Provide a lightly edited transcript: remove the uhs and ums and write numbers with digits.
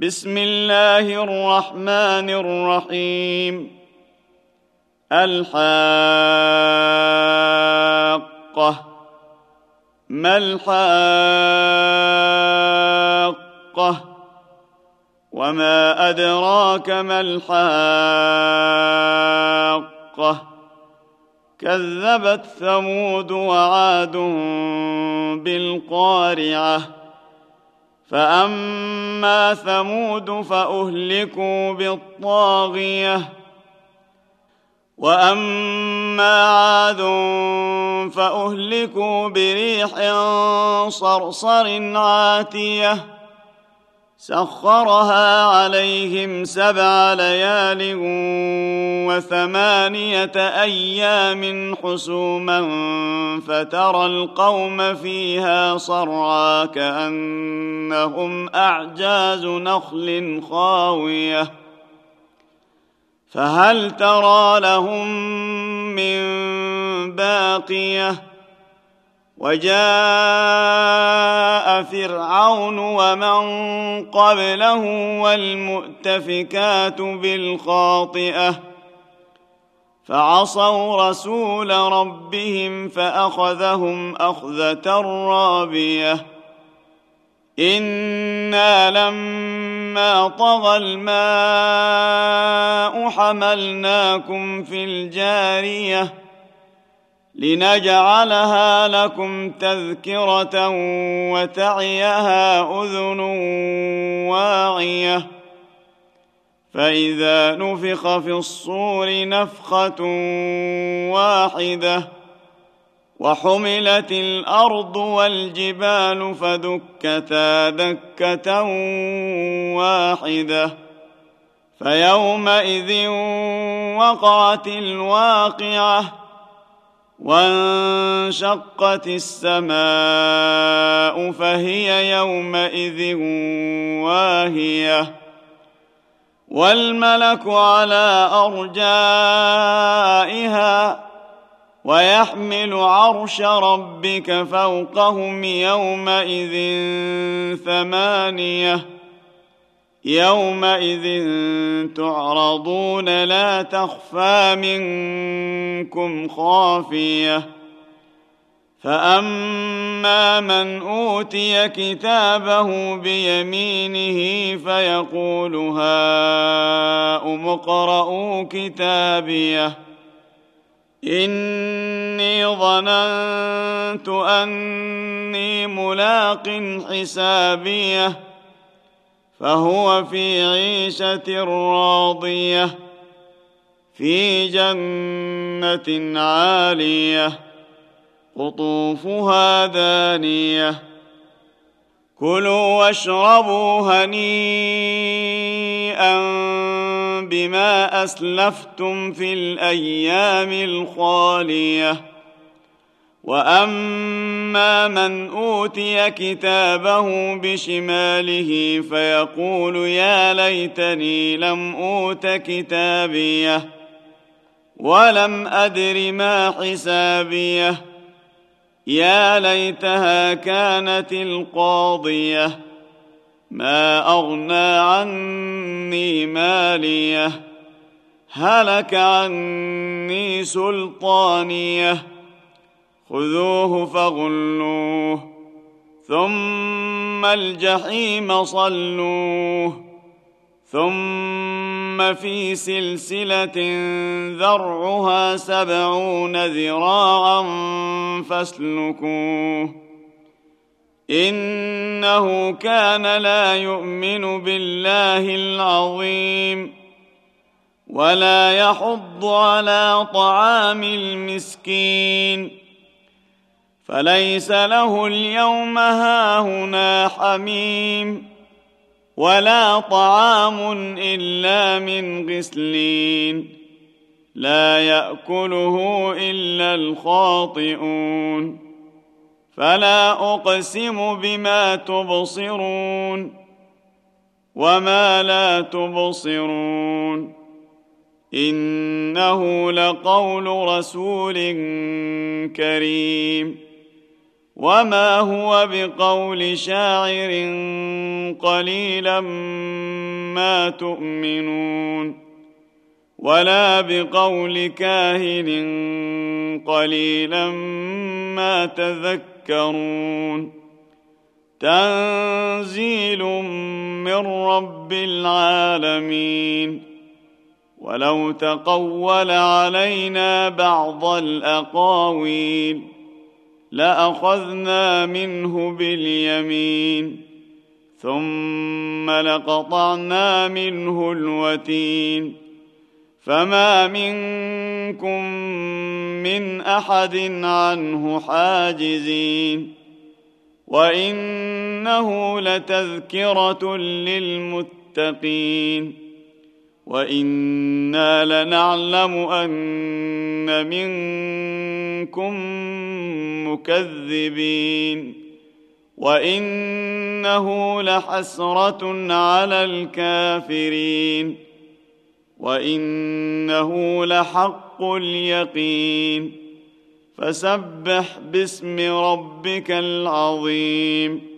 بسم الله الرحمن الرحيم. الحاقة. ما الحاقة؟ وما أدراك ما الحاقة؟ كذبت ثمود وعاد بالقارعة. فأما ثمود فأهلكوا بالطاغية، وأما عاد فأهلكوا بريح صرصر عاتية سخرها عليهم 7 ليال و8 أيام حسوما فترى القوم فيها صرعى كأنهم أعجاز نخل خاوية فهل ترى لهم من باقية. وجاء فرعون ومن قبله والمؤتفكات بالخاطئة فعصوا رسول ربهم فأخذهم أخذة رابية. إنا لما طغى الماء حملناكم في الجارية لنجعلها لكم تذكرة وتعيها أذن واعية. فإذا نفخ في الصور نفخة واحدة وحملت الأرض والجبال فدكتا دكة واحدة فيومئذ وقعت الواقعة وانشقت السماء فهي يومئذ واهية والملك على أرجائها ويحمل عرش ربك فوقهم يومئذ 8 يومئذ تعرضون لا تخفى منكم خافية. فأما من أوتي كتابه بيمينه فيقول هاؤم اقرءوا كتابيه إني ظننت أني ملاق حسابيه فهو في عيشة راضية في جنة عالية قطوفها دانية. كلوا واشربوا هنيئا بما أسلفتم في الأيام الخالية. وأما من أوتي كتابه بشماله فيقول يا ليتني لم أوت كتابيه ولم أدر ما حسابيه يا ليتها كانت القاضية ما أغنى عني ماليه هلك عني سلطانيه خذوه فغلوه ثم الجحيم صلوه ثم في سلسلة ذرعها 70 ذراعا فاسلكوه إنه كان لا يؤمن بالله العظيم ولا يحض على طعام المسكين فليس له اليوم هاهنا حميم ولا طعام إلا من غسلين لا يأكله إلا الخاطئون. فلا أقسم بما تبصرون وما لا تبصرون إنه لقول رسول كريم وما هو بقول شاعر قليلا ما تؤمنون ولا بقول كاهن قليلا ما تذكرون تنزيل من رب العالمين ولو تقول علينا بعض الأقاويل لأخذنا منه باليمين ثم لقطعنا منه الوتين فما منكم من أحد عنه حاجزين وإنه لتذكرة للمتقين وإنا لنعلم أن منكم مكذبين وإنه لحسرة على الكافرين وإنه لحق اليقين فسبح باسم ربك العظيم